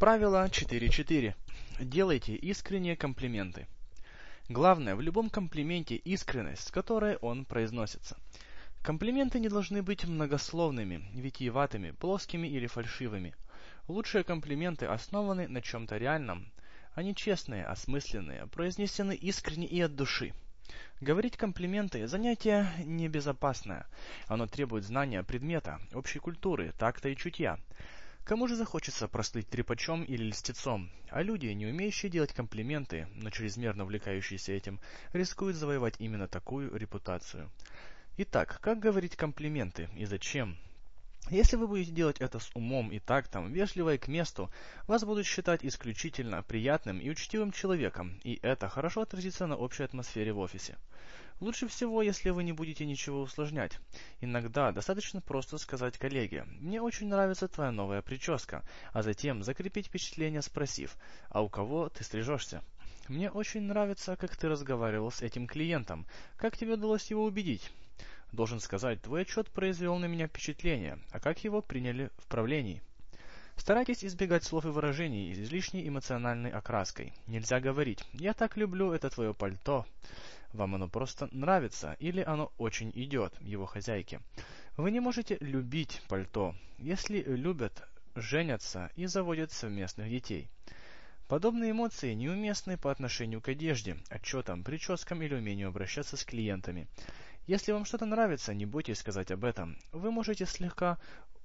Правило 4.4. Делайте искренние комплименты. Главное в любом комплименте искренность, с которой он произносится. Комплименты не должны быть многословными, витиеватыми, плоскими или фальшивыми. Лучшие комплименты основаны на чем-то реальном. Они честные, осмысленные, произнесены искренне и от души. Говорить комплименты – занятие небезопасное. Оно требует знания предмета, общей культуры, такта и чутья. Кому же захочется прослыть трепачом или льстецом, а люди, не умеющие делать комплименты, но чрезмерно увлекающиеся этим, рискуют завоевать именно такую репутацию. Итак, как говорить комплименты и зачем? Если вы будете делать это с умом и тактом, вежливо и к месту, вас будут считать исключительно приятным и учтивым человеком, и это хорошо отразится на общей атмосфере в офисе. Лучше всего, если вы не будете ничего усложнять. Иногда достаточно просто сказать коллеге: «Мне очень нравится твоя новая прическа», а затем закрепить впечатление, спросив: «А у кого ты стрижешься?» «Мне очень нравится, как ты разговаривал с этим клиентом. Как тебе удалось его убедить?» Должен сказать: «Твой отчет произвел на меня впечатление, а как его приняли в правлении?» Старайтесь избегать слов и выражений с излишней эмоциональной окраской. Нельзя говорить: «Я так люблю это твое пальто». Вам оно просто нравится, или оно очень идет его хозяйке. Вы не можете любить пальто, если любят, женятся и заводят совместных детей. Подобные эмоции неуместны по отношению к одежде, отчетам, прическам или умению обращаться с клиентами. Если вам что-то нравится, не бойтесь сказать об этом. Вы можете слегка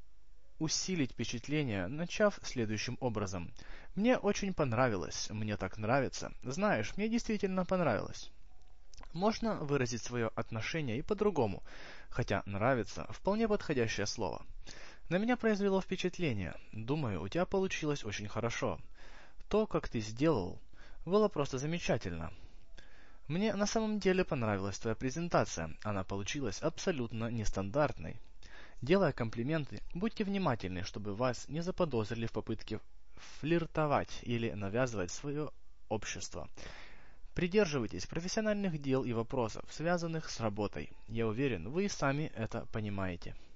усилить впечатление, начав следующим образом: «Мне очень понравилось», «Мне так нравится», «Знаешь, мне действительно понравилось». Можно выразить свое отношение и по-другому, хотя «нравится» вполне подходящее слово. На меня произвело впечатление. Думаю, у тебя получилось очень хорошо. То, как ты сделал, было просто замечательно. Мне на самом деле понравилась твоя презентация. Она получилась абсолютно нестандартной. Делая комплименты, будьте внимательны, чтобы вас не заподозрили в попытке флиртовать или навязывать свое общество. Придерживайтесь профессиональных дел и вопросов, связанных с работой. Я уверен, вы и сами это понимаете.